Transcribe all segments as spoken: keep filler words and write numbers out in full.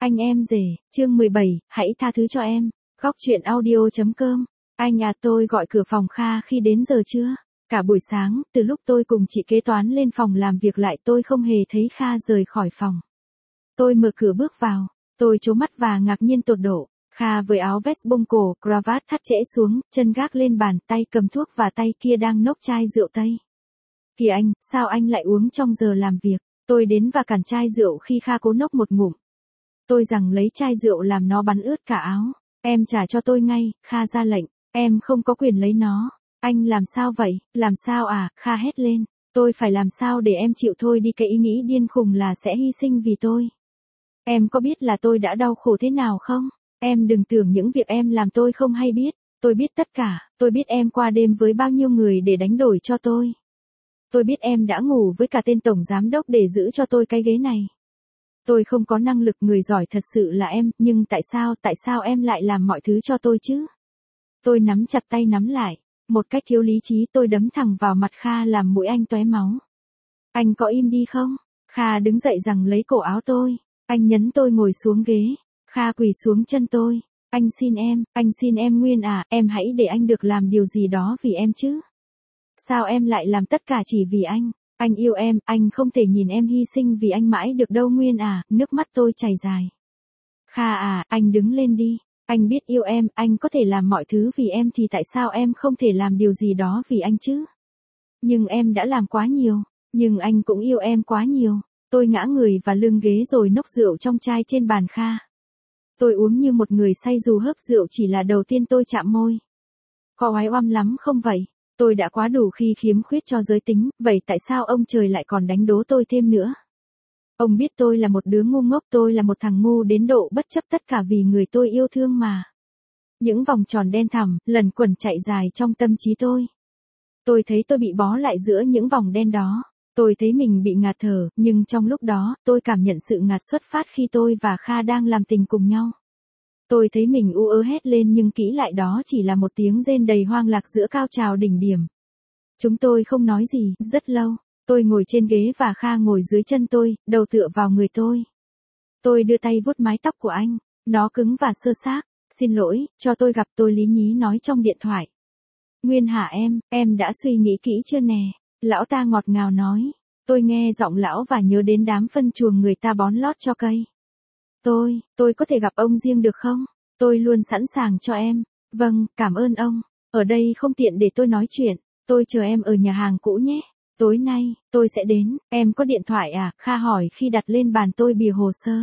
Anh em rể, chương mười bảy, hãy tha thứ cho em. Góc truyện audio.com. Anh à, tôi gọi cửa phòng Kha khi đến giờ trưa. Cả buổi sáng, từ lúc tôi cùng chị kế toán lên phòng làm việc lại tôi không hề thấy Kha rời khỏi phòng. Tôi mở cửa bước vào, tôi trố mắt và ngạc nhiên tột độ. Kha với áo vest bông cổ, cravat thắt trễ xuống, chân gác lên bàn, tay cầm thuốc và tay kia đang nốc chai rượu Tây. Kìa anh, sao anh lại uống trong giờ làm việc? Tôi đến và cản chai rượu khi Kha cố nốc một ngụm. Tôi rằng lấy chai rượu làm nó bắn ướt cả áo. Em trả cho tôi ngay, Kha ra lệnh. Em không có quyền lấy nó. Anh làm sao vậy? Làm sao à? Kha hét lên. Tôi phải làm sao để em chịu thôi đi cái ý nghĩ điên khùng là sẽ hy sinh vì tôi. Em có biết là tôi đã đau khổ thế nào không? Em đừng tưởng những việc em làm tôi không hay biết. Tôi biết tất cả. Tôi biết em qua đêm với bao nhiêu người để đánh đổi cho tôi. Tôi biết em đã ngủ với cả tên tổng giám đốc để giữ cho tôi cái ghế này. Tôi không có năng lực, người giỏi thật sự là em, nhưng tại sao, tại sao em lại làm mọi thứ cho tôi chứ? Tôi nắm chặt tay nắm lại, một cách thiếu lý trí tôi đấm thẳng vào mặt Kha làm mũi anh tóe máu. Anh có im đi không? Kha đứng dậy giằng lấy cổ áo tôi, anh nhấn tôi ngồi xuống ghế. Kha quỳ xuống chân tôi, anh xin em, anh xin em Nguyên à, em hãy để anh được làm điều gì đó vì em chứ. Sao em lại làm tất cả chỉ vì anh? Anh yêu em, anh không thể nhìn em hy sinh vì anh mãi được đâu Nguyên à, nước mắt tôi chảy dài. Kha à, anh đứng lên đi, anh biết yêu em, anh có thể làm mọi thứ vì em thì tại sao em không thể làm điều gì đó vì anh chứ? Nhưng em đã làm quá nhiều, nhưng anh cũng yêu em quá nhiều. Tôi ngã người vào lưng ghế rồi nốc rượu trong chai trên bàn Kha. Tôi uống như một người say dù hớp rượu chỉ là đầu tiên tôi chạm môi. Có oái oăm lắm không vậy? Tôi đã quá đủ khi khiếm khuyết cho giới tính, vậy tại sao ông trời lại còn đánh đố tôi thêm nữa? Ông biết tôi là một đứa ngu ngốc, tôi là một thằng ngu đến độ bất chấp tất cả vì người tôi yêu thương mà. Những vòng tròn đen thẳm, lần quẩn chạy dài trong tâm trí tôi. Tôi thấy tôi bị bó lại giữa những vòng đen đó. Tôi thấy mình bị ngạt thở, nhưng trong lúc đó, tôi cảm nhận sự ngạt xuất phát khi tôi và Kha đang làm tình cùng nhau. Tôi thấy mình u ớ hét lên nhưng kỹ lại đó chỉ là một tiếng rên đầy hoang lạc giữa cao trào đỉnh điểm. Chúng tôi không nói gì, rất lâu. Tôi ngồi trên ghế và Kha ngồi dưới chân tôi, đầu tựa vào người tôi. Tôi đưa tay vuốt mái tóc của anh, nó cứng và xơ xác. Xin lỗi, cho tôi gặp, tôi lý nhí nói trong điện thoại. Nguyên hả em, em đã suy nghĩ kỹ chưa nè? Lão ta ngọt ngào nói. Tôi nghe giọng lão và nhớ đến đám phân chuồng người ta bón lót cho cây. Tôi, tôi có thể gặp ông riêng được không? Tôi luôn sẵn sàng cho em. Vâng, cảm ơn ông. Ở đây không tiện để tôi nói chuyện. Tôi chờ em ở nhà hàng cũ nhé. Tối nay, tôi sẽ đến. Em có điện thoại à? Kha hỏi khi đặt lên bàn tôi bìa hồ sơ.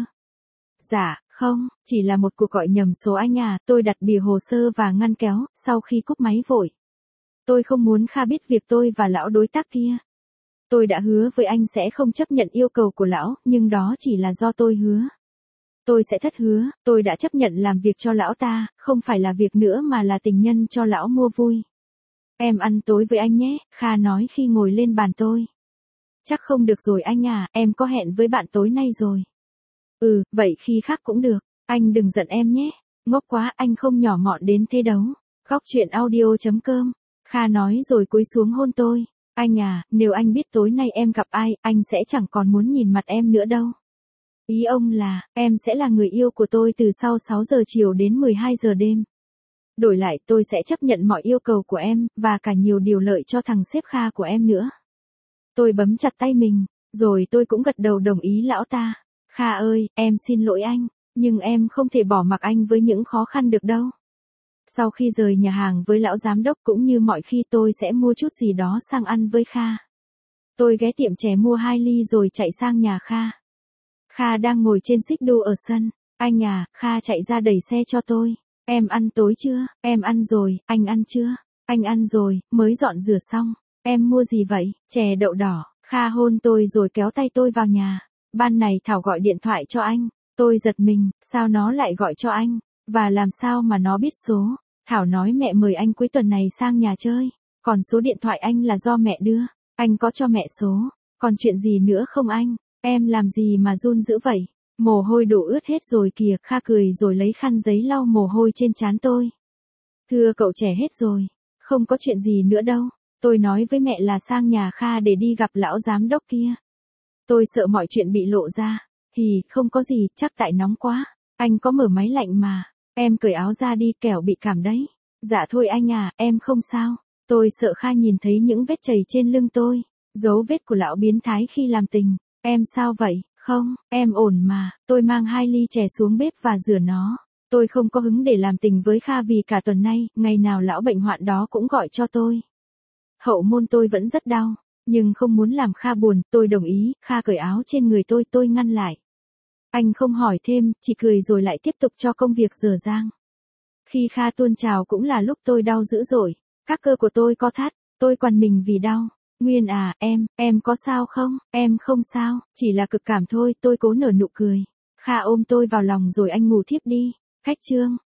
Dạ, không, chỉ là một cuộc gọi nhầm số anh à. Tôi đặt bìa hồ sơ và ngăn kéo, sau khi cúp máy vội. Tôi không muốn Kha biết việc tôi và lão đối tác kia. Tôi đã hứa với anh sẽ không chấp nhận yêu cầu của lão, nhưng đó chỉ là do tôi hứa. Tôi sẽ thất hứa, tôi đã chấp nhận làm việc cho lão ta, không phải là việc nữa mà là tình nhân cho lão mua vui. Em ăn tối với anh nhé, Kha nói khi ngồi lên bàn tôi. Chắc không được rồi anh à, em có hẹn với bạn tối nay rồi. Ừ, vậy khi khác cũng được, anh đừng giận em nhé. Ngốc quá, anh không nhỏ mọn đến thế đâu. Góc truyện audio.com. Kha nói rồi cúi xuống hôn tôi. Anh à, nếu anh biết tối nay em gặp ai, anh sẽ chẳng còn muốn nhìn mặt em nữa đâu. Ý ông là, em sẽ là người yêu của tôi từ sau sáu giờ chiều đến mười hai giờ đêm. Đổi lại tôi sẽ chấp nhận mọi yêu cầu của em, và cả nhiều điều lợi cho thằng sếp Kha của em nữa. Tôi bấm chặt tay mình, rồi tôi cũng gật đầu đồng ý lão ta. Kha ơi, em xin lỗi anh, nhưng em không thể bỏ mặc anh với những khó khăn được đâu. Sau khi rời nhà hàng với lão giám đốc cũng như mọi khi tôi sẽ mua chút gì đó sang ăn với Kha. Tôi ghé tiệm chè mua hai ly rồi chạy sang nhà Kha. Kha đang ngồi trên xích đu ở sân. Anh à, Kha chạy ra đẩy xe cho tôi. Em ăn tối chưa? Em ăn rồi, anh ăn chưa? Anh ăn rồi, mới dọn rửa xong. Em mua gì vậy? Chè đậu đỏ. Kha hôn tôi rồi kéo tay tôi vào nhà. Ban này Thảo gọi điện thoại cho anh. Tôi giật mình, sao nó lại gọi cho anh? Và làm sao mà nó biết số? Thảo nói mẹ mời anh cuối tuần này sang nhà chơi. Còn số điện thoại anh là do mẹ đưa. Anh có cho mẹ số. Còn chuyện gì nữa không anh? Em làm gì mà run dữ vậy? Mồ hôi đổ ướt hết rồi kìa. Kha cười rồi lấy khăn giấy lau mồ hôi trên trán tôi. Thưa cậu trẻ hết rồi. Không có chuyện gì nữa đâu. Tôi nói với mẹ là sang nhà Kha để đi gặp lão giám đốc kia. Tôi sợ mọi chuyện bị lộ ra. Hì, không có gì, chắc tại nóng quá. Anh có mở máy lạnh mà. Em cởi áo ra đi, kẻo bị cảm đấy. Dạ thôi anh à, em không sao. Tôi sợ Kha nhìn thấy những vết chảy trên lưng tôi. Dấu vết của lão biến thái khi làm tình. Em sao vậy? Không, em ổn mà. Tôi mang hai ly chè xuống bếp và rửa nó. Tôi không có hứng để làm tình với Kha vì cả tuần nay, ngày nào lão bệnh hoạn đó cũng gọi cho tôi. Hậu môn tôi vẫn rất đau, nhưng không muốn làm Kha buồn, tôi đồng ý. Kha cởi áo trên người tôi, tôi ngăn lại. Anh không hỏi thêm, chỉ cười rồi lại tiếp tục cho công việc rửa rang. Khi Kha tuôn trào cũng là lúc tôi đau dữ dội. Các cơ của tôi co thắt, tôi quằn mình vì đau. Nguyên à, em, em có sao không? Em không sao, chỉ là cực cảm thôi, tôi cố nở nụ cười. Kha ôm tôi vào lòng rồi anh ngủ thiếp đi. Khách trương,